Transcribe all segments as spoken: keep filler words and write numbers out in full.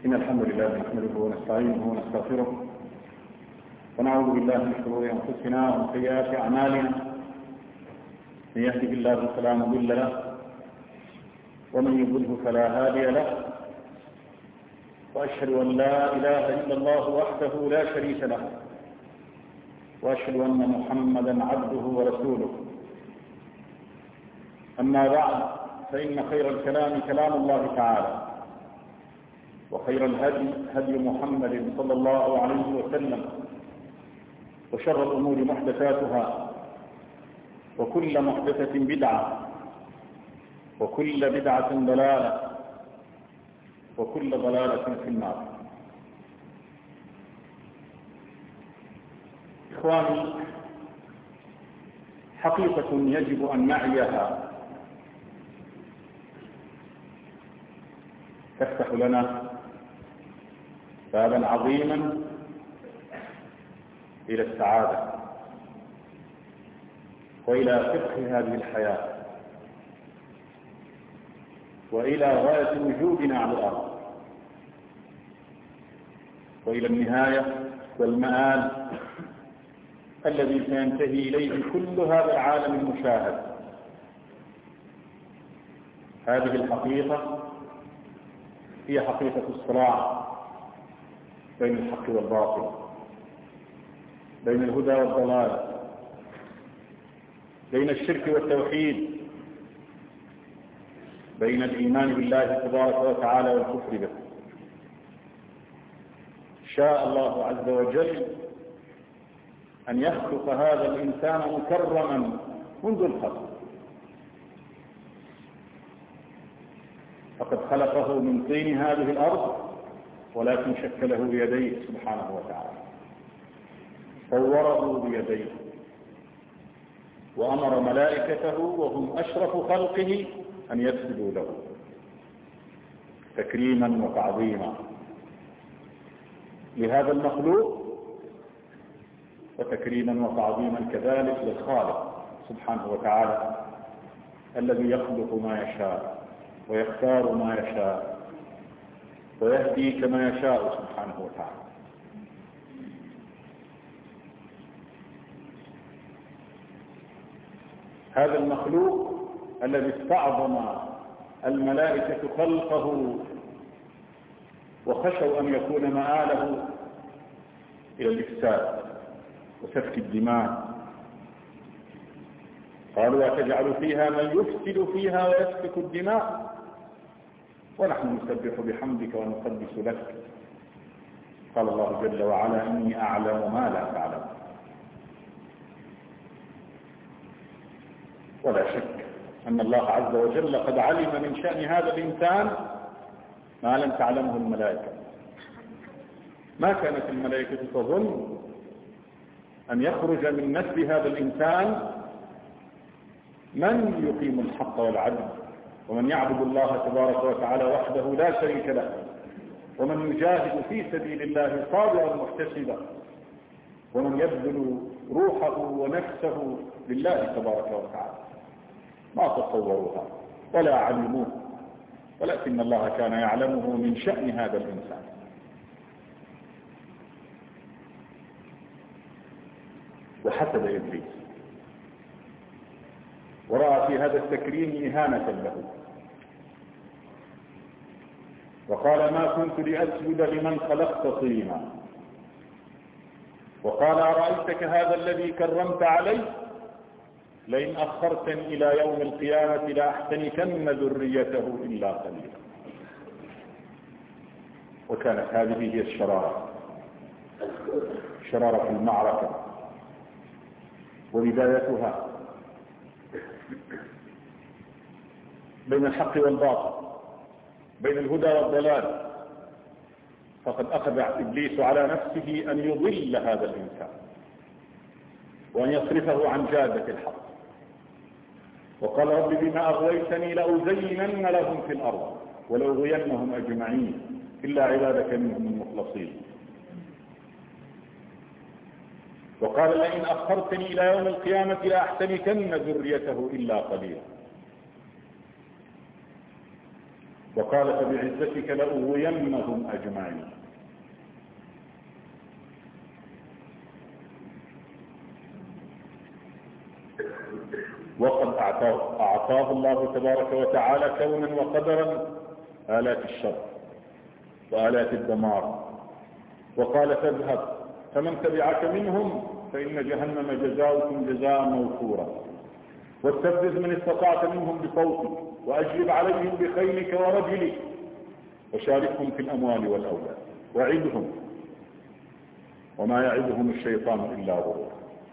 إن الحمد لله نحمده ونستعينه ونستغفره ونعوذ بالله من شرور أنفسنا ومن سيئات أعمالنا. من يهده الله فلا مضل له ومن يضلل فلا هادي له، وأشهد أن لا إله إلا الله وحده لا شريك له، وأشهد أن محمدا عبده ورسوله. أما بعد، فإن خير الكلام كلام الله تعالى، وخير الهدي هدي محمد صلى الله عليه وسلم، وشر الأمور محدثاتها، وكل محدثة بدعة، وكل بدعة ضلالة، وكل ضلالة في النار. إخواني، حقيقة يجب أن نعيها تفتح لنا بابا عظيما إلى السعادة وإلى فقه هذه الحياة وإلى غاية وجودنا على الأرض، وإلى النهاية والمآل الذي سينتهي إليه كل هذا العالم المشاهد. هذه الحقيقة هي حقيقة الصراع بين الحق والباطل، بين الهدى والضلال، بين الشرك والتوحيد، بين الإيمان بالله تبارك وتعالى والكفر به. شاء الله عز وجل أن يخلق هذا الإنسان مكرما منذ الخلق، فقد خلقه من طين هذه الأرض، ولكن شكله بيديه سبحانه وتعالى، صوره بيديه، وأمر ملائكته وهم أشرف خلقه أن يسجدوا له تكريما وتعظيما لهذا المخلوق، وتكريما وتعظيما كذلك للخالق سبحانه وتعالى الذي يخلق ما يشاء ويختار ما يشاء ويهدي كما يشاء سبحانه وتعالى. هذا المخلوق الذي استعظم الملائكة خلقه وخشوا أن يكون مآله إلى الإفساد وسفك الدماء، قالوا: أتجعل فيها من يفسد فيها ويسفك الدماء ونحن نسبح بحمدك ونقدس لك؟ قال الله جل وعلا: إني أعلم ما لا تعلم. ولا شك أن الله عز وجل قد علم من شأن هذا الإنسان ما لم تعلمه الملائكة. ما كانت الملائكة تظن أن يخرج من نسل هذا الإنسان من يقيم الحق والعدل، ومن يعبد الله تبارك وتعالى وحده لا شريك له، ومن يجاهد في سبيل الله صابرا محتسبا، ومن يبذل روحه ونفسه لله تبارك وتعالى. ما تصوروها ولا علموه، ولكن الله كان يعلمه من شأن هذا الإنسان. وحسد إبليس ورأى في هذا التكريم إهانة له، وقال: ما كنت لأسجد لمن خلقت طينا، وقال: أرأيتك هذا الذي كرمت عليه لئن أخرتني إلى يوم القيامة لأحتنكن ذريته إلا قليلا. وكانت هذه هي الشرارة، شرارة المعركة وبدايتها بين الحق والباطل، بين الهدى والضلال. فقد أخذ إبليس على نفسه أن يضل هذا الإنسان وأن يصرفه عن جادة الحق، وقال: رب بما أغويتني لأزينن لهم في الأرض ولأغوينهم أجمعين إلا عبادك منهم المخلصين. وقال: لئن أخرتني إلى يوم القيامة لأحتنكن ذريته إلا قليلا. وقال فبعزتك لأغوينهم أجمعين. وقد أعطاه, أعطاه الله تبارك وتعالى كونا وقدرا آلات الشر وآلات الدمار، وقال فاذهب فمن تبعك منهم فإن جهنم جزاؤكم جزاء موفورا، واستفزز من استطعت منهم بصوتك وأجلب عليهم بخيلك ورجلك وشاركهم في الأموال والأولاد وعدهم وما يعدهم الشيطان إلا غرورا.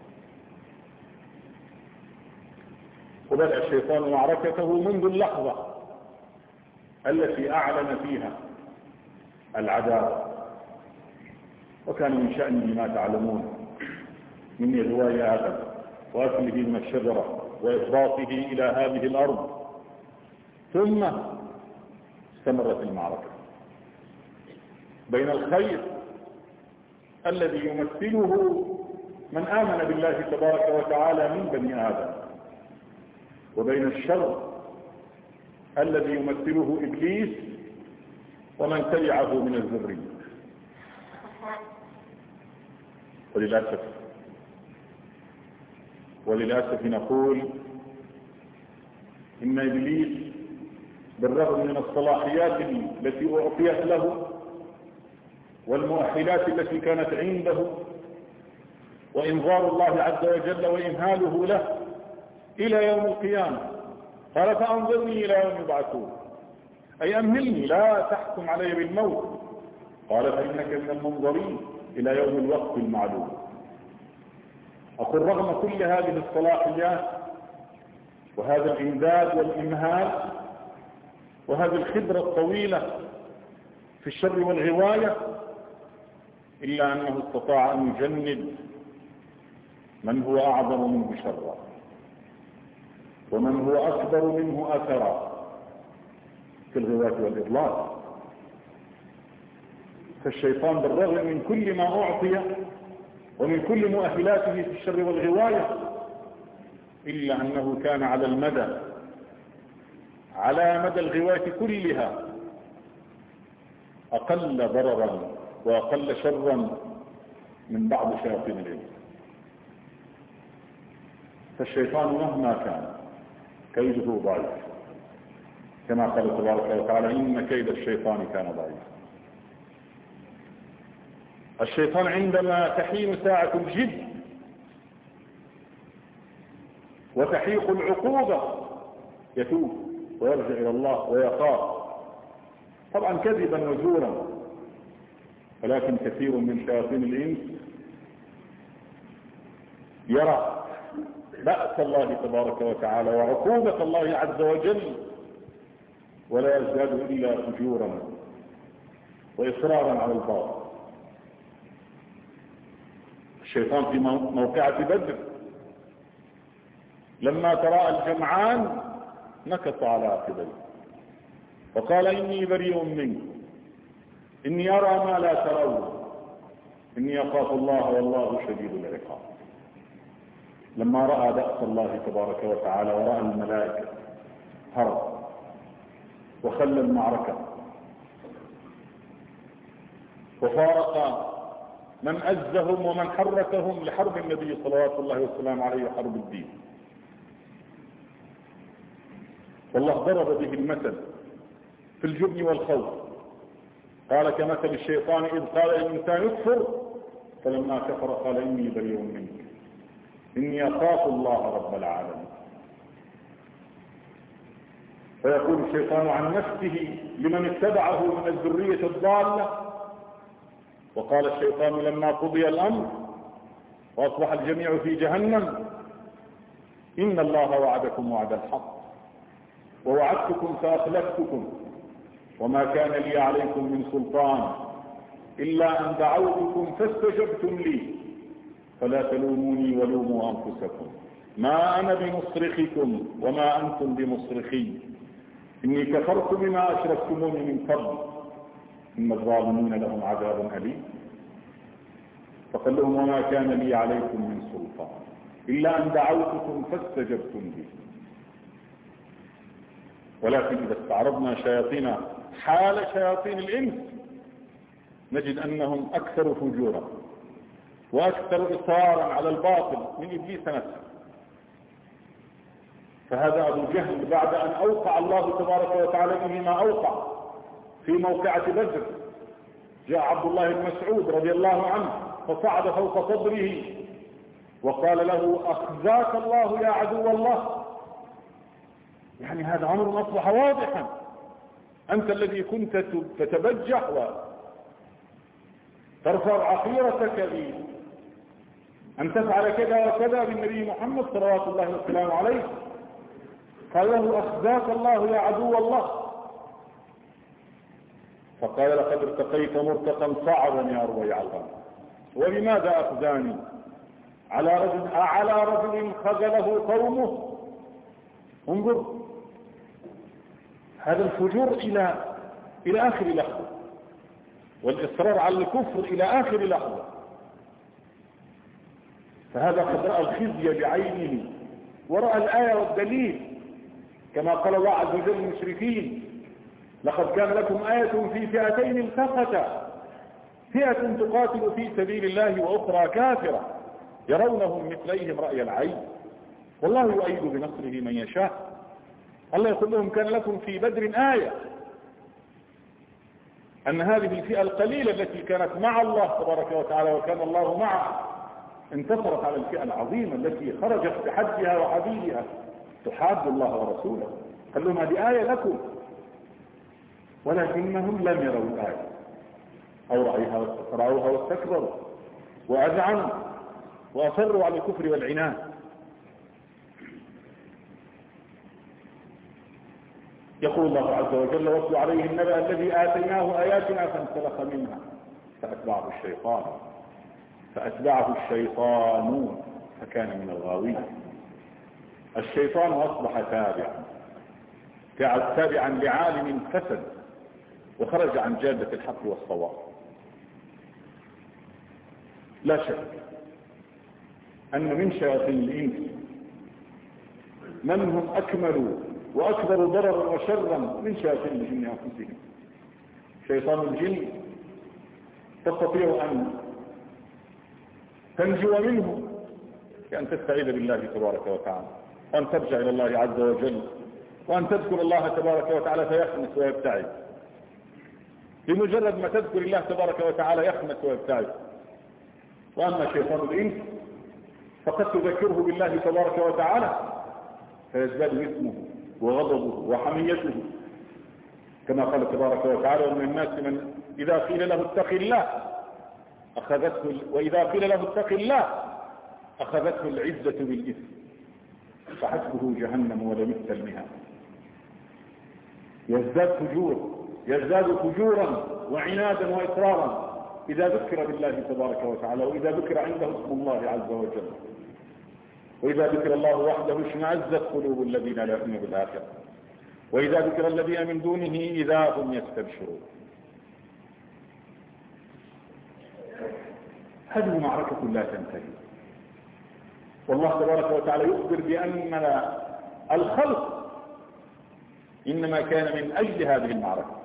وبدأ الشيطان معركته منذ اللحظة التي أعلن فيها العداوة، وكان من شأنه ما تعلمون من إغواء آدم وأكله من الشجرة وإهباطه إلى هذه الأرض. ثم استمرت المعركة بين الخير الذي يمثله من آمن بالله تبارك وتعالى من بني آدم، وبين الشر الذي يمثله إبليس ومن تبعه من الذرية. وللأسف وللأسف نقول إن إبليس بالرغم من الصلاحيات التي أعطيت له والمؤهلات التي كانت عنده وإنظار الله عز وجل وإمهاله له إلى يوم القيامة، قال فأنظرني إلى يوم يبعثون، أي أمهلني لا تحكم علي بالموت، قال فإنك من المنظرين إلى يوم الوقت المعلوم. أقول رغم كل هذه الصلاحيات وهذا الإمداد والإمهال وهذه الخبرة الطويلة في الشر والغواية، إلا أنه استطاع أن يجند من هو أعظم منه شرا ومن هو أكبر منه أثرا في الغواية والإضلال. فالشيطان بالرغم من كل ما أعطي ومن كل مؤهلاته في الشر والغواية، إلا أنه كان على المدى على مدى الغواية كلها أقل ضررا وأقل شرا من بعض شياطين الإنس. فالشيطان مهما كان كيده ضعيف، كما قال تبارك وتعالى إن كيد الشيطان كان ضعيف. الشيطان عندما تحين ساعة الجد وتحيق العقوبة يتوب ويرجع إلى الله ويخاف، طبعا كذبا وزورا، ولكن كثير من شياطين الإنس يرى بأس الله تبارك وتعالى وعقوبة الله عز وجل ولا يزداد إلا فجورا وإصرارا على الباطل. الشيطان في موقعة بدر لما تراءى الجمعان نكص على عقبيه وقال إني بريء منكم إني أرى ما لا ترون إني أخاف الله والله شديد العقاب. لما رأى بأس الله تبارك وتعالى ورأى الملائكة هرب وخلى المعركة وفارق من أزهم ومن حركهم لحرب النبي صلوات الله والسلام عليه وحرب الدين. والله ضرب به المثل في الجبن والخوف، قال كمثل الشيطان إذ قال الإنسان يكفر فلما كفر قال إني بريء منك إني أخاف الله رب العالمين. فيقول الشيطان عن نفسه لمن اتبعه من الذرية الضالة. وقال الشيطان لما قضي الأمر وأصبح الجميع في جهنم إن الله وعدكم وعد الحق ووعدتكم فأخلفتكم وما كان لي عليكم من سلطان إلا أن دعوتكم فاستجبتم لي فلا تلوموني ولوموا أنفسكم ما أنا بمصرخكم وما أنتم بمصرخي إني كفرت بما أشركتموني من قبل إن الظالمين لهم عذاب أليم. فقال لهم وما كان لي عليكم من سلطان إلا أن دعوتكم فاستجبتم لي. ولكن إذا استعرضنا شياطين حال شياطين الإنس نجد أنهم أكثر فجورا وأكثر إصرارا على الباطل من إبليس نفسه. فهذا أبو جهل بعد أن أوقع الله تبارك وتعالى به ما أوقع في موقعة بدر، جاء عبد الله بن مسعود رضي الله عنه فصعد فوق صدره وقال له أخزاك الله يا عدو الله. يعني هذا أمر أصبح واضحا، أنت الذي كنت تتبجح وترفع عقيرتك لي أن تفعل كذا وكذا بالنبي محمد صلوات الله والسلام عليه، قال له أخزاك الله يا عدو الله. فقال لقد ارتقيت مرتقا صعبا يا ربيع الغنم. ولماذا أخزاني؟ على رجل على رجل خذله قومه. انظر هذا الفجور إلى إلى آخر لحظة، والإصرار على الكفر إلى آخر لحظة. فهذا قد رأى الخزي بعينه ورأى الآية والدليل، كما قال الله عز وجل للمشركين لقد كان لكم آية في فئتين التقتا، فئة تقاتل في سبيل الله وأخرى كافرة يرونهم مثليهم رأي العين والله يؤيد بنصره من يشاء. الله يقول لهم كان لكم في بدر آية أن هذه الفئة القليلة التي كانت مع الله تبارك وتعالى وكان الله معها انتصرت على الفئة العظيمة التي خرجت بحجها وحبيبها تحاد الله ورسوله. قال لهم هذه آية لكم، ولكنهم لم يروا الآية أو رأوها واستكبروا وأذعنوا وأصروا على الكفر والعناد. يقول الله عز وجل واتل عليه النبأ الذي آتيناه آياتنا فانسلخ منها فأتبعه الشيطان فأتبعه الشيطان فكان من الغاوين. الشيطان أصبح تابعا تابعا لعالم فسد وخرج عن جادة الحق والصواب. لا شك أن من شياطين الإنس من هم أكمل وأكبر ضررا وشرا من شياطين الجن أنفسهم. شيطان الجن تستطيع أن تنجو منه بأن تستعيذ بالله تبارك وتعالى وأن ترجع إلى الله عز وجل وأن تذكر الله تبارك وتعالى فيخنس ويبتعد. بمجرد ما تذكر الله تبارك وتعالى يخنس ويبتعد. وأما شيطان الإنس فقد تذكره بالله تبارك وتعالى فيزداد اسمه وغضبه وحميته، كما قال تبارك وتعالى ومن الناس من إذا قيل له اتق الله أخذته وإذا قيل له اتق الله أخذته العزة بالإثم فحسبه جهنم ولبئس المهاد. يزداد فجور يزداد فجورا وعنادا وإصرارا إذا ذكر بالله تبارك وتعالى وإذا ذكر عنده اسم الله عز وجل وإذا ذكر الله وحده اشمأزت قلوب الذين لا يؤمنون بالآخرة وإذا ذكر الذين من دونه إذا هم يستبشرون. هذه معركة لا تنتهي، والله تبارك وتعالى يخبر بأن الخلق إنما كان من أجل هذه المعركة.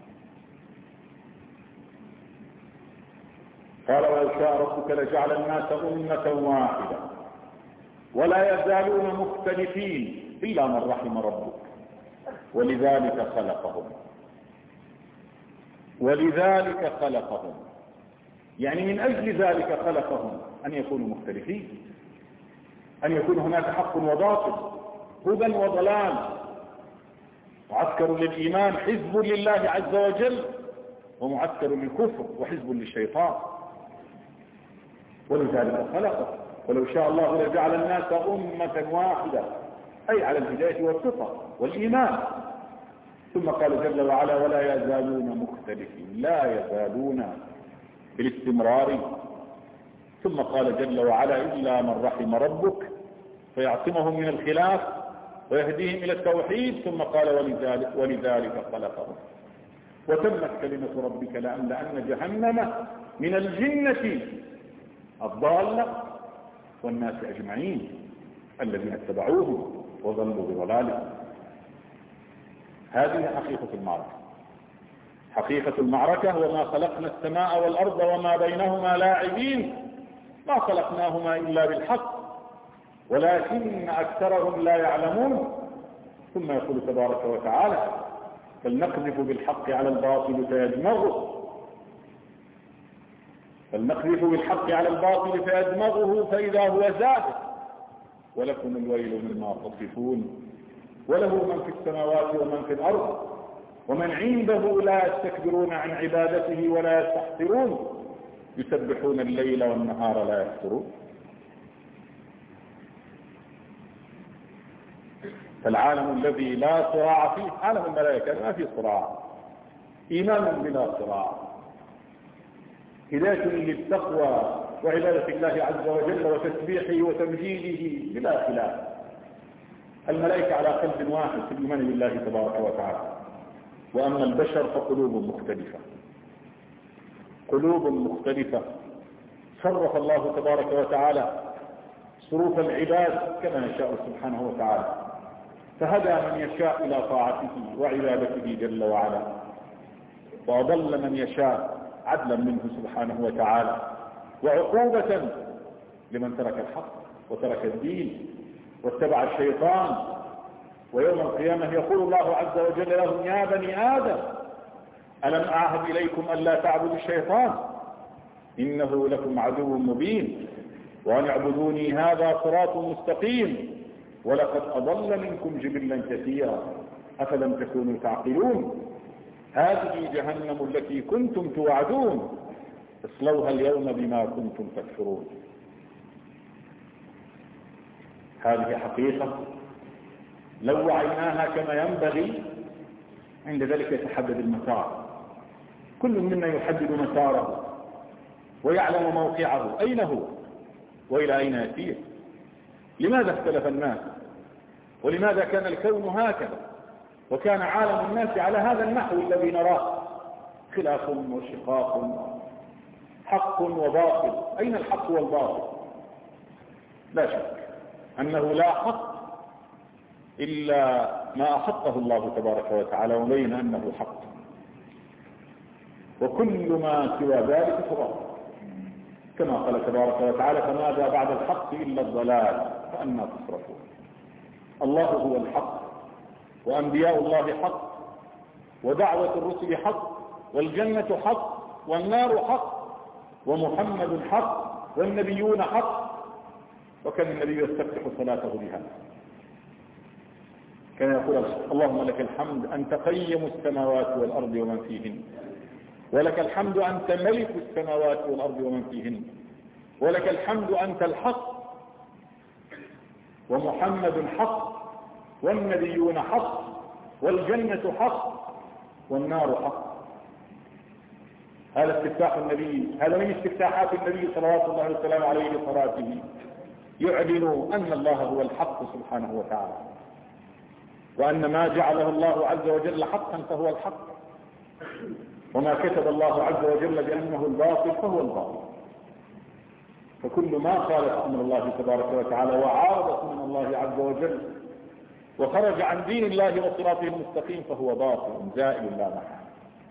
قال ولو شاء ربك لجعل الناس أمة واحدة ولا يزالون مختلفين إلا من رحم ربك ولذلك خلقهم ولذلك خلقهم يعني من أجل ذلك خلقهم أن يكونوا مختلفين، أن يكون هناك حق وباطل، هدى وضلال، معسكر للإيمان حزب لله عز وجل ومعسكر للكفر وحزب للشيطان. ولذلك خلقه ولو شاء الله لجعل الناس أمة واحدة أي على الهداية والفطر والإيمان. ثم قال جل وعلا ولا يزالون مختلفين، لا يزالون بالاستمرار. ثم قال جل وعلا إلا من رحم ربك فيعصمهم من الخلاف ويهديهم إلى التوحيد. ثم قال ولذلك, ولذلك خلقهم وتمت كلمة ربك لأن جهنم من الجنة الضالة والناس أجمعين الذين اتبعوهم وظلوا بضلالهم. هذه حقيقة المعركة. حقيقة المعركة: وما خلقنا السماء والأرض وما بينهما لاعبين ما خلقناهما إلا بالحق ولكن أكثرهم لا يعلمون. ثم يقول تبارك وتعالى: بل نقذف بالحق على الباطل فيدمغه بل نقذف بالحق على الباطل فيدمغه فإذا هو زاهق ولكم الويل مما تصفون وله من في السماوات ومن في الأرض ومن عنده لا يستكبرون عن عبادته ولا يستحسرون يسبحون الليل والنهار لا يفترون. فالعالم الذي لا صراع فيه عالم الملائكة، ما فيه صراع، إيمان بلا صراع، هداية للتقوى وعبادة الله عز وجل وتسبيحه وتمجيده بلا خلاف. الملائكة على قلب واحد في الإيمان بالله تبارك وتعالى. وأما البشر فقلوب مختلفة قلوب مختلفة صرف الله تبارك وتعالى صروف العباد كما يشاء سبحانه وتعالى، فهدى من يشاء إلى طاعته وعبادته جل وعلا، وأضل من يشاء عدلا منه سبحانه وتعالى وعقوبة لمن ترك الحق وترك الدين واتبع الشيطان. ويوم القيامة يقول الله عز وجل لهم: يا بني آدم ألم أعهد إليكم ألا تعبدوا الشيطان إنه لكم عدو مبين وأن اعبدوني هذا صراط مستقيم ولقد أضل منكم جبلا كثيرا أفلم تكونوا تعقلون هذه جهنم التي كنتم توعدون اصلوها اليوم بما كنتم تكفرون. هذه حقيقة لو وعيناها كما ينبغي عند ذلك يتحدد المسار. كل منا يحدد مساره ويعلم موقعه أين هو وإلى أين يسير. لماذا اختلف الناس؟ ولماذا كان الكون هكذا وكان عالم الناس على هذا النحو الذي نراه؟ خلاف وشقاق، حق وباطل. أين الحق والباطل؟ لا شك أنه لا حق إلا ما أحقه الله تبارك وتعالى وبين أنه حق، وكل ما سوى ذلك فباطل، كما قال تبارك وتعالى: فماذا بعد الحق إلا الضلال فأنى تصرفون. الله هو الحق وأنبياء الله حق ودعوة الرسل حق والجنة حق والنار حق ومحمد حق والنبيون حق. وكان النبي يستفتح صلاته بها، كان يقول: اللهم لك الحمد أنت قيم السماوات والأرض ومن فيهن، ولك الحمد أنت ملك السماوات والأرض ومن فيهن، ولك الحمد أنت الحق ومحمد حق والنبيون حق والجنة حق والنار حق. هذا استفتاح النبي، هذا من استفتاحات النبي صلوات الله وسلامه عليه لصلاته، يعلن أن الله هو الحق سبحانه وتعالى، وأن ما جعله الله عز وجل حقا فهو الحق، وما كتب الله عز وجل بأنه الباطل فهو الباطل. فكل ما خالف أمر الله تبارك وتعالى وعارض من الله عز وجل وخرج عن دين الله وصراطه المستقيم فهو باطل زائل لا محال.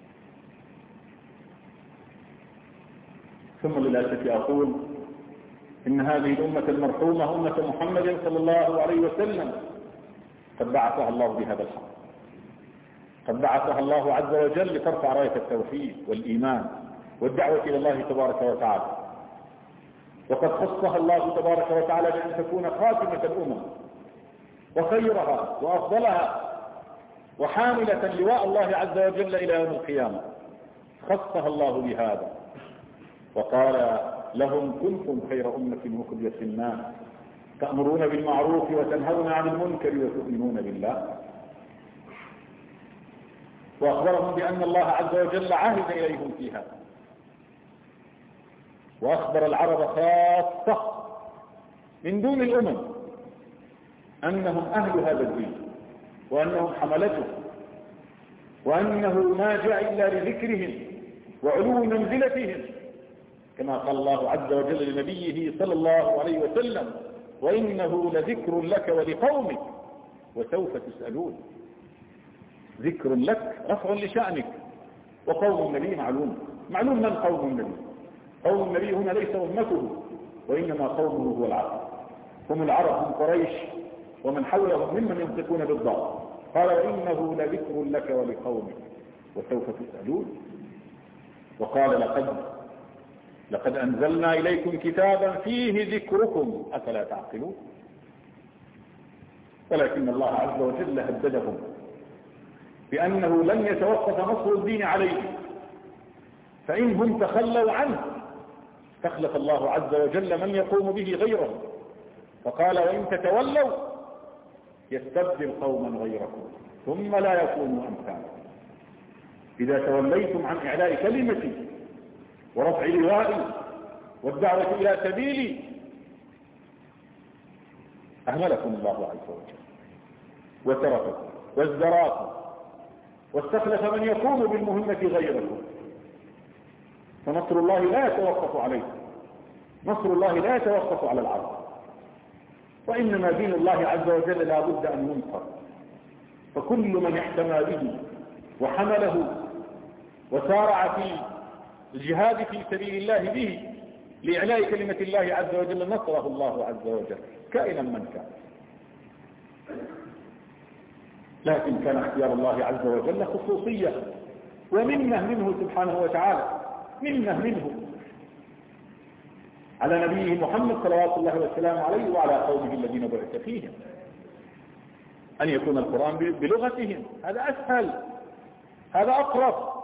ثم للأسف أقول إن هذه الأمة المرحومة أمة محمد صلى الله عليه وسلم قد بعثها الله بهذا الحق، قد بعثها الله عز وجل لترفع راية التوحيد والإيمان والدعوة إلى الله تبارك وتعالى، وقد خصها الله تبارك وتعالى بأن تكون خاتمة الأمم وخيرها وأفضلها وحاملة لواء الله عز وجل إلى يوم القيامة. خصها الله بهذا وقال لهم: كنتم خير أمة أخرجت للناس تأمرون بالمعروف وتنهون عن المنكر وتؤمنون بالله. وأخبرهم بأن الله عز وجل عهد إليهم في هذا، وأخبر العرب خاصة من دون الأمم أنهم أهل هذا الدين وأنهم حملته، وأنه ما جاء إلا لذكرهم وعلو منزلتهم، كما قال الله عز وجل لنبيه صلى الله عليه وسلم: وإنه لذكر لك ولقومك وسوف تسألون. ذكر لك رفع لشأنك. وقوم النبي معلوم معلوم من قوم النبي. قوم النبي هنا ليس أمته، وإنما قومه هو العرب، هم العرب من قريش ومن حولهم ممن ينطقون بالضاد. قال وإنه لذكر لك ولقومك وسوف تسألون. وقال لقد لقد أنزلنا إليكم كتابا فيه ذكركم أفلا تعقلون. ولكن الله عز وجل هددهم بأنه لن يتوقف نصر الدين عليه، فإن هم تخلوا عنه تخلف الله عز وجل من يقوم به غيرهم. فقال وإن تتولوا يستبدل قوما غيركم ثم لا يكونوا أمثالكم. إذا توليتم عن إعلاء كلمتي ورفع لوائي والدعوة إلى سبيلي أهملكم الله عز وجل وترككم وازدراكم واستخلف من يقوم بالمهمة غيركم. فنصر الله لا يتوقف عليكم، نصر الله لا يتوقف على العرب، وإنما دين الله عز وجل لا بد أن ينصر. فكل من احتمى به وحمله وسارع في الجهاد في سبيل الله به لإعلاء كلمة الله عز وجل نصره الله عز وجل كائنا من كان. لكن كان اختيار الله عز وجل خصوصية ومنه منه سبحانه وتعالى، منه منه على نبيه محمد صلوات الله وسلامه عليه وعلى قومه الذين بعث فيهم، أن يكون القرآن بلغتهم. هذا أسهل، هذا أقرب.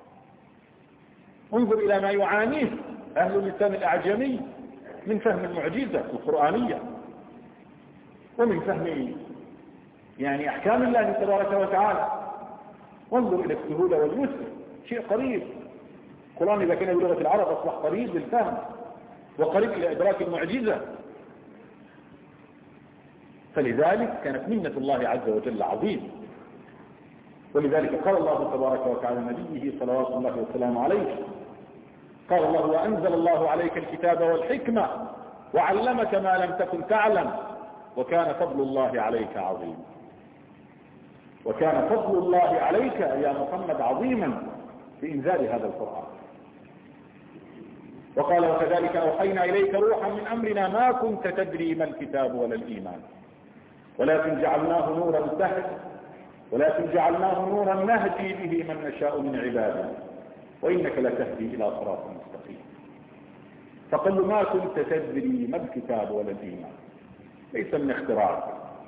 انظر إلى ما يعانيه أهل اللسان الأعجمي من فهم المعجزة القرآنية ومن فهم يعني أحكام الله تبارك وتعالى. وانظر إلى السهولة واليسر، شيء قريب. القرآن إذا كان بلغة العرب أصبح قريب للفهم وقريب إلى إدراك المعجزة. فلذلك كانت منة الله عز وجل عظيم. ولذلك قال الله تبارك وتعالى نبيه صلوات الله وسلامه عليه، قال الله وأنزل الله عليك الكتاب والحكمة وعلمك ما لم تكن تعلم وكان فضل الله عليك عظيما. وكان فضل الله عليك يا محمد عظيما بإنزال هذا القرآن. وقال وكذلك أوحينا إليك روحا من أمرنا ما كنت تدري ما الكتاب ولا الإيمان ولكن جعلناه نورا تهدي ولكن جعلناه نورا نهدي به من نشاء من عبادنا وإنك لتهدي إلى صراط مستقيم. فقل ما كنت تدري ما الكتاب ولا الإيمان ليس من اختراعك،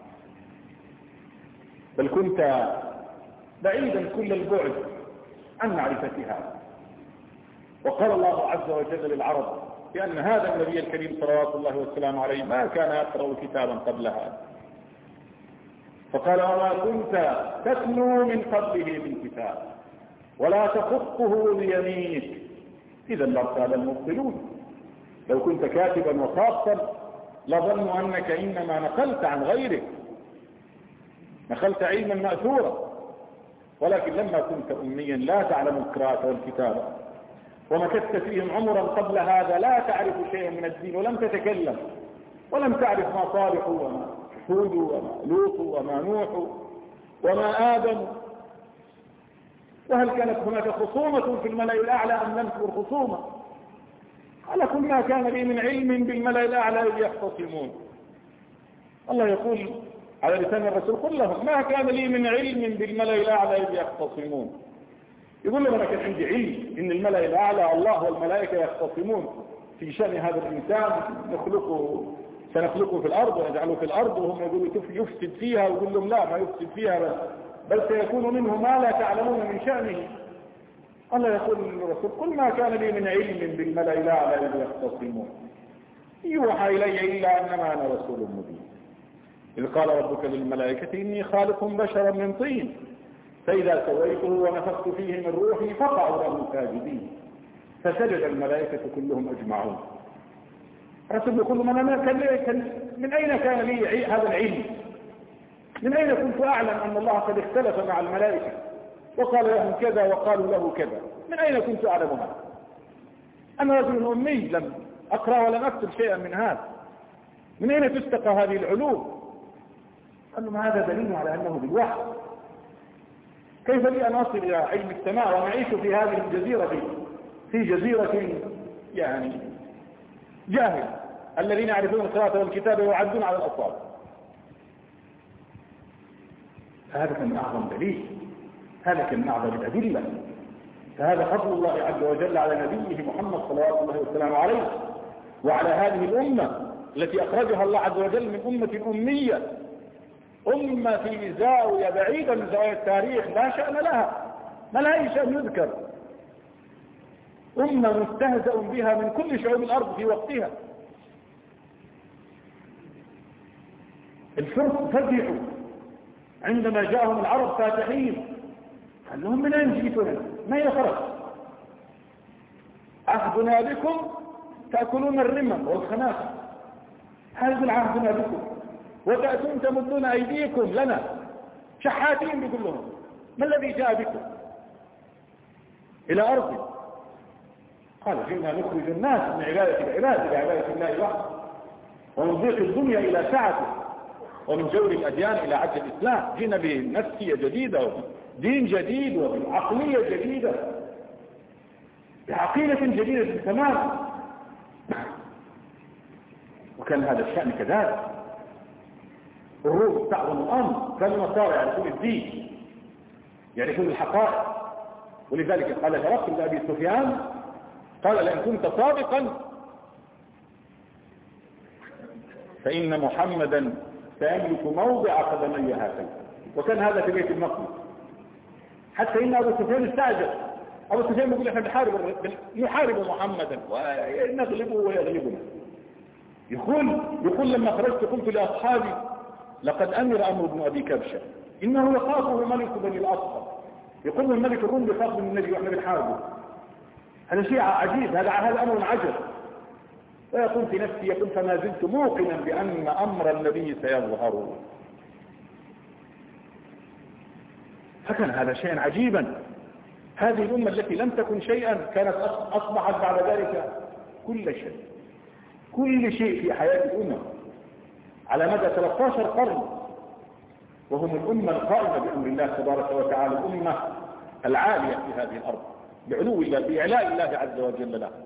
بل كنت بعيدا كل البعد عن معرفتها. وقال الله عز وجل للعرب بأن هذا النبي الكريم صلوات الله والسلام عليه ما كان يقرأ كتابا قبل هذا، فقال وما كنت تتلو من قبله من كتاب ولا تخطه بيمينك إذا لارتاب المبطلون. لو كنت كاتبا وخاصا لظنوا أنك إنما نقلت عن غيرك، نقلت علما مأثورا، ولكن لما كنت أميا لا تعلم القراءة والكتابة ومكثت فيهم عمرا قبل هذا لا تعرف شيئا من الدين ولم تتكلم ولم تعرف ما صالح وما هود وما لوط وما نوح وما آدم. وهل كانت هناك خصومة في الملأ الأعلى أم نذكر خصومة؟ على كل ما كان لي من علم بالملأ الأعلى إذ يختصمون. الله يقول على لسان الرسول قل لهم ما كان لي من علم بالملأ الأعلى إذ يختصمون. يقول لهم أنا كان عندي علم إن الملأ الأعلى الله والملائكة يختصمون في شأن هذا الإنسان، نخلقه سنخلقه في الأرض ونجعله في الأرض، وهم يقولوا يفسد فيها، ويقول لهم لا ما يفسد فيها بل, بل سيكون منه ما لا تعلمون من شأنه. الله يقول للرسول قل ما كان لي من علم بالملأ الأعلى إذ يختصمون يوحى إلي إلا أنما أنا رسول مبين. إذ قال ربك للملائكة إني خالق بشرا من طين فإذا سويته ونفخت فيه من روحي فقعوا له ساجدين فسجد الملائكة كلهم أجمعون. رسول يقول من أنا كان من أين كان لي هذا العلم؟ من أين كنت أعلم أن الله قد اختلف مع الملائكة وقال لهم كذا وقالوا له كذا؟ من أين كنت أعلم هذا؟ أنا رجل أمي لم أقرأ ولم أكتب شيئا من هذا، من أين تستقى هذه العلوم؟ قال لهم هذا دليل على أنه بالوحي. كيف لي أن أصل إلى علم السماء ونعيش في هذه الجزيرة في جزيرة يعني جاهل الذين يعرفون القراءة والكتاب ويعدون على الأصابع؟ هذا كان أعظم دليل، هذا كان أعظم الأدلة. فهذا فضل الله عز وجل على نبيه محمد صلوات الله وسلامه عليه وعلى هذه الأمة التي أخرجها الله عز وجل من أمة أمية، أمة في زاوية بعيدة من زوايا التاريخ لا شأن لها، ما لها أي شأن يذكر، أمة مستهزأ بها من كل شعوب الأرض في وقتها. الفرس فزعوا عندما جاءهم العرب فاتحين، قال لهم من أين جئتنا؟ ما هي فرس؟ عهدنا بكم تأكلون الرمم والخنافة، هذا عهدنا بكم وتأتون تمدون أيديكم لنا شحاتين بكلهم، ما الذي جاء بكم إلى أرضي؟ قال جئنا نخرج الناس من عبادة العباد إلى عبادة الله وحده، ومن ضيق الدنيا إلى سعته، ومن جور الأديان إلى عدل الإسلام. جئنا بنفسية جديدة ودين جديد وعقلية جديدة، بعقيدة جديدة تماما. وكان هذا الشأن كذلك. الروم تعظم الأمر، كان النصارى يعرفون الدين، يعرفون الحقائق، ولذلك قال هرقل لأبي سفيان قال لئن كنت صادقا فإن محمدا سيملك موضع قدمي هاتين. وكان هذا في بيت المقدس، حتى إن أبو سفيان استعجل. أبو سفيان يقول احنا نحارب نحارب محمدا ونغلبه ويغلبنا. يقول يقول لما خرجت قلت لأصحابي لقد أمر أمر بن أبي كبشة إنه يخافه ملك بني الأصفر. يقول الملك الروم بخاف من النبي وإحنا بنحاربه. هذا شيء عجيب، هذا هذا أمر عجب. ويقول في نفسي يقول فما زلت موقنا بأن أمر النبي سيظهر. فكان هذا شيئا عجيبا. هذه الأمة التي لم تكن شيئا كانت أصبحت بعد ذلك كل شيء، كل شيء في حياة الأمة على مدى ثلاثة عشر قرن، وهم الأمة القائمة بأمر الله تبارك وتعالى، الأمة العالية في هذه الأرض بعلو الله بإعلاء الله عز وجل له.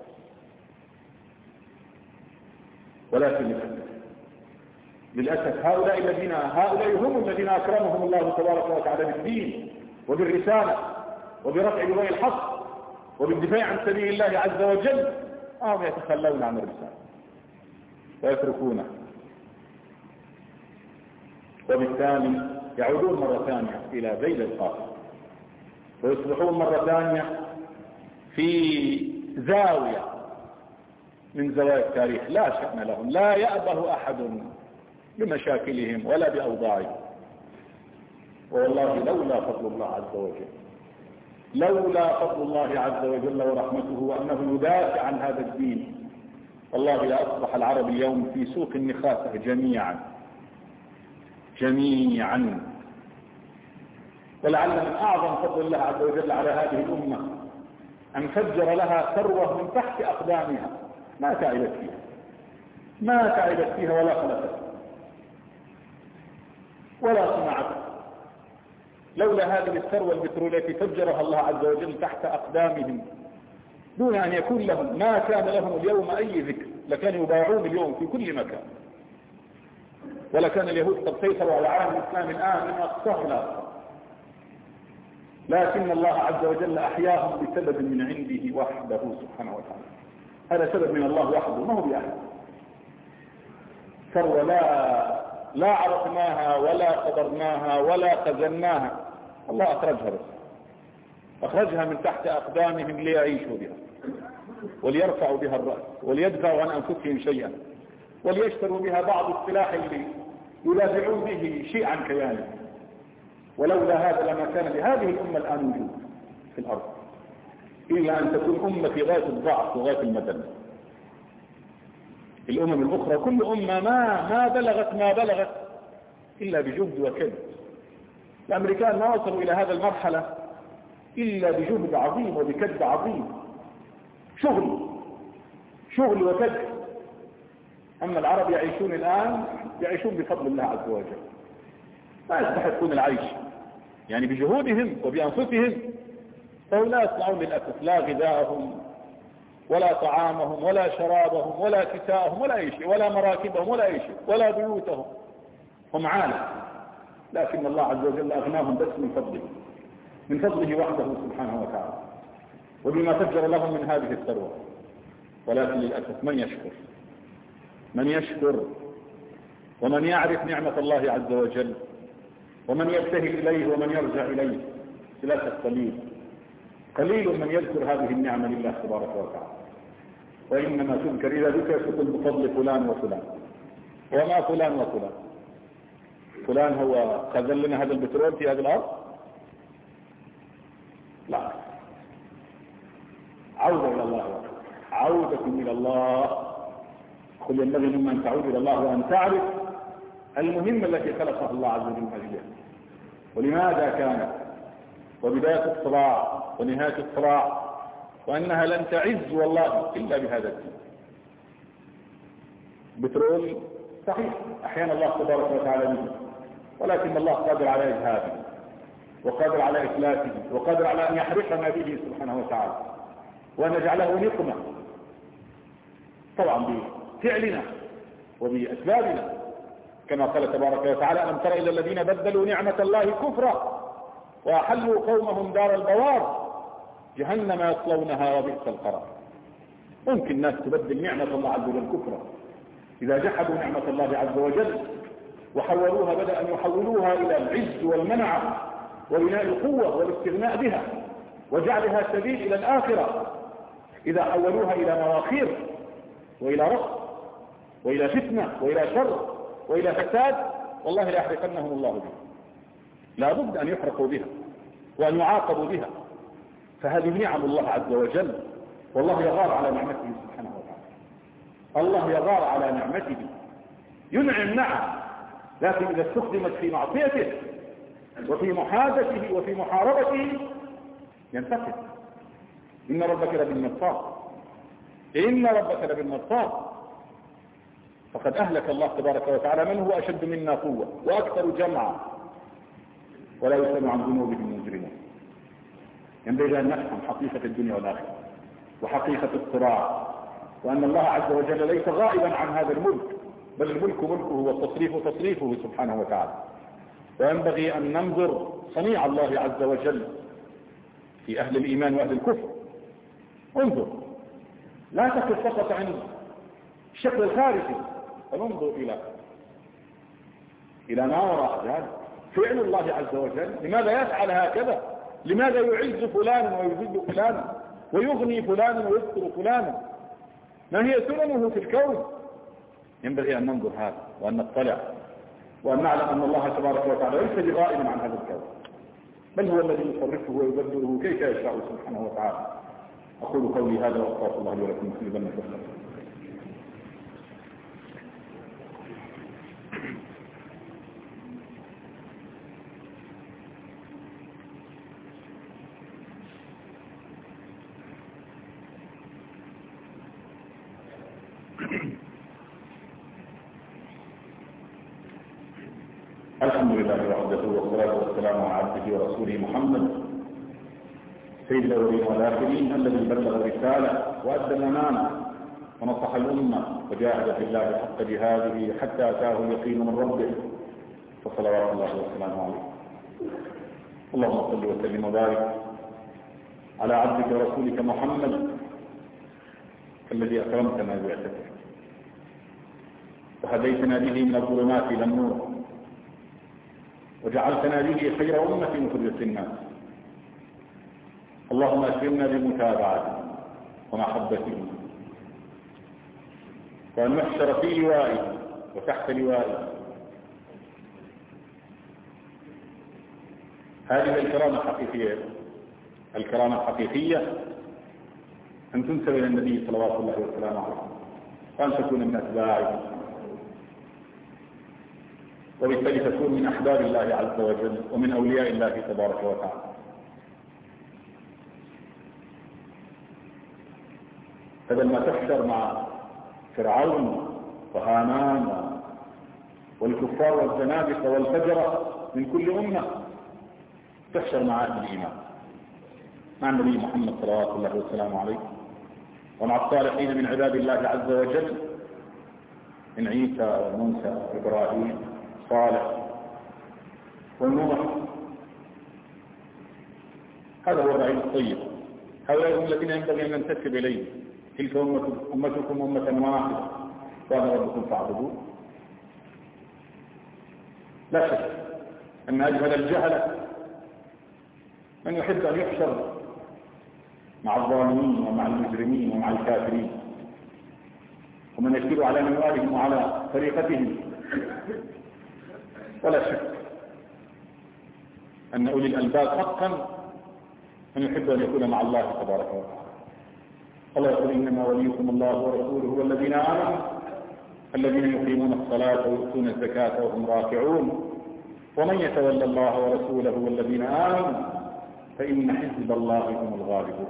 ولكن للأسف للأسف هؤلاء الذين هؤلاء هم الذين أكرمهم الله تبارك وتعالى بالدين وبالرسالة وبرفع لواء الحق وبالدفاع عن سبيل الله عز وجل، هم يتخلون عن الرسالة ويتركونه، وبالتالي يعودون مرة ثانية إلى ذيل القافر ويصبحون مرة ثانية في زاوية من زوايا التاريخ لا شأن لهم، لا يأبه أحد بمشاكلهم ولا بأوضاعهم. والله لولا فضل الله عز وجل، لولا فضل الله عز وجل ورحمته وأنه يدافع عن هذا الدين، والله لأصبح العرب اليوم في سوق النخاسة جميعا جميعا. ولعل من أعظم فضل الله عز وجل على هذه الأمة أن فجر لها ثروة من تحت أقدامها ما تعبت فيها ما تعبت فيها ولا خلقت ولا صنعت. لولا هذه الثروة البترولية التي فجرها الله عز وجل تحت أقدامهم دون أن يكون لهم ما كان لهم اليوم أي ذكر، لكانوا يبايعون اليوم في كل مكان، ولكان اليهود قد سيطروا على عالم الإسلام الآن من أقصاه إلى أقصاه. لكن الله عز وجل أحياهم بسبب من عنده وحده سبحانه وتعالى. هذا سبب من الله وحده ما هو بأحد. ثروة لا لا عرفناها ولا قدرناها ولا خزناها، الله أخرجها بس أخرجها من تحت أقدامهم ليعيشوا بها وليرفعوا بها الرأس وليدفعوا عن أنفسهم شيئا وليشتروا بها بعض السلاح اللي يدافعون به شيء عن كيانه. ولولا هذا لما كان لهذه الأمة الآن وجود في الأرض، إلا أن تكون أمة في غاية الضعف وغاية المدن. الأمم الأخرى كل أمة ما ما بلغت ما بلغت إلا بجهد وكد. الأمريكان ما وصلوا إلى هذا المرحلة إلا بجهد عظيم وبكد عظيم، شغل شغل وكد. أما العرب يعيشون الآن يعيشون بفضل الله عز وجل، ما يستحقون العيش يعني بجهودهم وبأنفسهم، فهم لا يطلعون للأسف لا غذاءهم ولا طعامهم ولا شرابهم ولا كساءهم ولا أي شيء، ولا مراكبهم ولا أي شيء، ولا بيوتهم، هم عالم. لكن الله عز وجل أغناهم بس من فضله، من فضله وحده سبحانه وتعالى، وبما فجر لهم من هذه الثروة. ولكن للأسف من يشكر، من يشكر ومن يعرف نعمة الله عز وجل ومن يبتهل إليه ومن يرجع إليه للأسف قليل، قليل من يذكر هذه النعمة لله تبارك وتعالى. وإنما تذكر إذا ذكر تقول بفضل فلان وفلان، وما فلان وفلان. فلان هو خزن لنا هذا البترول في هذه الأرض؟ لا. عودة إلى الله، عودة إلى الله. قل ينبغي مما أن تعود إلى الله وأن تعرف المهمة التي خلقها الله عز وجل هذه، ولماذا كانت، وبداية الصراع ونهاية الصراع، وأنها لن تعز والله إلا بهذا الدين. بترول صحيح أحيانا الله تبارك وتعالى به، ولكن الله قادر على إذهابه وقادر على إفلاسه وقادر على أن يحرقنا به سبحانه وتعالى، وأن نجعله نقمة طبعا بفعلنا وبأسبابنا، كما قال تبارك وتعالى: ألم تر إلى الذين بدلوا نعمة الله كفرا وأحلوا قومهم دار البوار جهنم يصلونها وبئس القرار. ممكن الناس تبدل نعمة الله عز وجل كفرا إذا جحدوا نعمة الله عز وجل وحولوها، بدأ أن يحولوها إلى العز والمنعة وبناء القوة والاستغناء بها وجعلها سبيل إلى الآخرة. إذا حولوها إلى مواخير وإلى رفض وإلى فتنة وإلى شر وإلى فساد، والله لا يحرقنهم الله بها، لا بد أن يحرقوا بها وأن يعاقبوا بها. فهذه نعم الله عز وجل، والله يغار على نعمته سبحانه وتعالى. الله يغار على نعمته، ينعم نعم، لكن إذا استخدمت في معصيته وفي محادثته وفي محاربته ينتقم. إن ربك لبالمرصاد، إن ربك لبالمرصاد. فقد أهلك الله تبارك وتعالى من هو أشد منا قوة وأكثر جمعا ولا يسأل عن ذنوبهم مجرمون. ينبغي أن نفهم حقيقة الدنيا والآخرة وحقيقة الصراع، وأن الله عز وجل ليس غائبا عن هذا الملك، بل الملك ملكه والتصريف تصريفه سبحانه وتعالى. وينبغي أن ننظر صنيع الله عز وجل في أهل الإيمان وأهل الكفر. انظر، لا تقف فقط عند الشكل الخارجي، فننظر إلى إلى ما وراء ذلك. فعل الله عز وجل، لماذا يفعل هكذا؟ لماذا يعز فلانا ويذل فلانا ويغني فلانا ويذكر فلانا؟ ما هي سننه في الكون؟ ينبغي أن ننظر هذا وأن نطلع وأن نعلم أن الله تبارك وتعالى ليس بغائب عن هذا الكون، بل هو الذي يصرفه ويبدله كيف يشاء سبحانه وتعالى. أقول قولي هذا وأستغفر الله لي ولكم في ذنب الكفر. الحمد لله وحده والصلاة والسلام على عبده ورسوله محمد سيد الأولين والآخرين، الذي بلغ الرسالة وأدى الأمانة ونصح الأمة وجاهد في الله حق جهاده حتى أتاه اليقين من ربه، فصلوات الله وسلامه عليه. اللهم صل وسلم وبارك على عبدك ورسولك محمد الذي أكرمتنا بعثته وهديتنا به من الظلمات إلى النور وجعلتنا به خير أمة أخرجت للناس. اللهم أكرمنا بمتابعته ومحبته، وأن نحشر في لوائه وتحت لوائه. هذه الكرامة الحقيقية، الكرامة الحقيقية أن تنسب إلى النبي صلوات الله وسلامه عليه، وأن تكون من أتباعه، وبالتالي تكون من أحباب الله عز وجل ومن أولياء الله تبارك وتعالى. بدل ما تحشر مع فرعون وهامان والكفار والزنادقة والفجرة من كل أمة، تحشر مع أهل الإيمان، مع النبي محمد صلوات الله وسلامه عليه، ومع الصالحين من عباد الله عز وجل من عيسى وموسى وإبراهيم صالح ونوح. هذا هو الرعيل الطيب، هؤلاء هم الذين ينبغي أن ننتسب إليه. تلك أمتكم أمة واحدة وأنا ربكم فاعبدون. لا شك أن أجهل الجهل من يحب أن يحشر مع الظالمين ومع المجرمين ومع الكافرين، ومن يسير على منوالهم وعلى طريقتهم. ولا شك أن أولي الألباب حقا من يحب أن يكون مع الله تبارك وتعالى. الله يقول إنما وليكم الله ورسوله والذين آمنوا الذين يقيمون الصلاة ويؤتون الزكاة وهم راكعون ومن يتولى الله ورسوله والذين آمنوا فإن حزب الله هم الغالبون.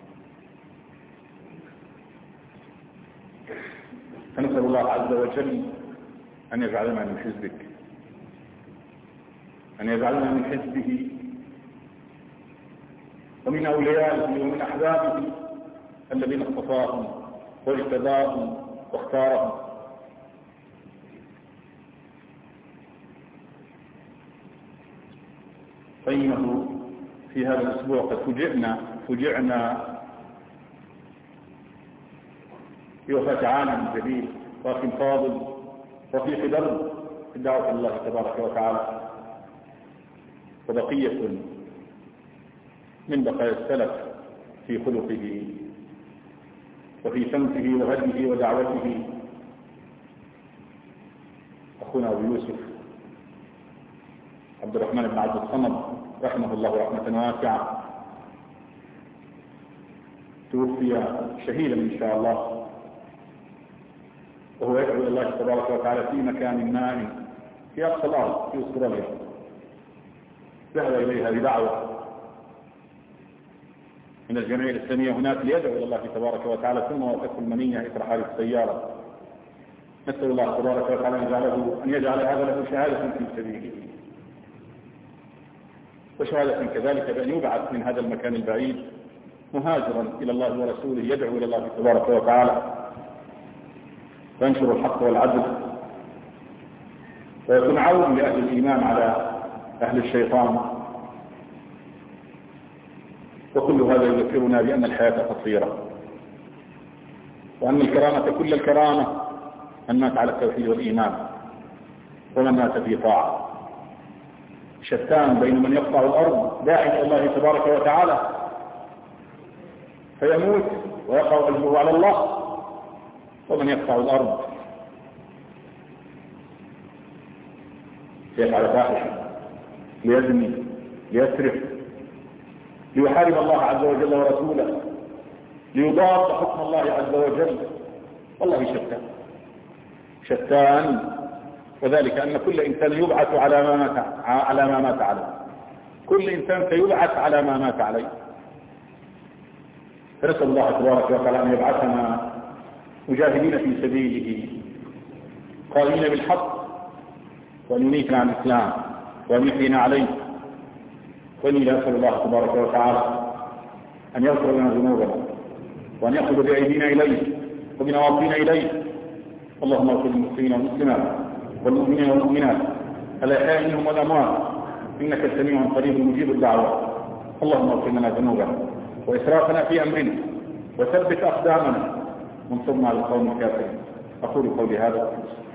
فنسأل الله عز وجل أن يجعلنا من حزبك، أن يجعلنا من حزبه ومن أوليائه ومن أحبابه الذين اصطفاهم واجتباهم واختارهم. فإنه في هذا الأسبوع قد فجئنا فجعنا بوفاة عالم جديد وأخ فاضل رفيق درب في الدعوة الله تبارك وتعالى، وبقية من بقايا السلف في خلقه وفي سمته وهديه ودعوته أخونا أبو يوسف عبد الرحمن بن عبد الصمد رحمه الله رحمة واسعة، توفي شهيدا إن شاء الله، وهو يدعو إلى الله تبارك وتعالى في مكان ما في أقصى الأرض في أستراليا. ذهب إليها بدعوة من الجمعية الإسلامية هناك ليدعو إلى الله تبارك وتعالى، ثم وقفت المنية إثر حادث السيارة. نسأل الله تبارك وتعالى أن يجعله أن يجعل هذا له شهادة في سبيله، وشهادة كذلك بأن يبعث من هذا المكان البعيد مهاجرا إلى الله ورسوله يدعو إلى الله تبارك وتعالى وينشر الحق والعدل، ويكون عون لأهل الإيمان على أهل الشيطان. وكل هذا يذكرنا بأن الحياة قصيرة، وأن الكرامة كل الكرامة من مات على التوحيد والإيمان ومن مات في طاعة. شتان بين من يقطع الأرض داعي إلى الله تبارك وتعالى فيموت ويقع أجره على الله، ومن يقطع الأرض ليفعل فاحشة ليزني ليسرف ليحارب الله عز وجل ورسوله ليضاد حكم الله عز وجل. والله شتان شتان وذلك أن كل إنسان يبعث على ما مات على ما مات عليه، كل إنسان سيبعث على ما مات عليه. فنسأل الله تبارك وتعالى أن يبعثنا مجاهدين في سبيله قائمين بالحق، وأن يميتنا عن الإسلام وأن يحيينا عليه. وإني أسأل الله تبارك وتعالى أن يغفر لنا ذنوبنا وأن يأخذ بأيدينا إليه وبنواصينا إليه. اللهم اغفر للمسلمين والمسلمات والمؤمنين والمؤمنات الأحياء منهم والأموات إنك سميع قريب مجيب الدعوات. اللهم اغفر لنا ذنوبنا وإسرافنا في أمرنا وثبت أقدامنا وانصرنا على القوم الكافرين. أقول قولي هذا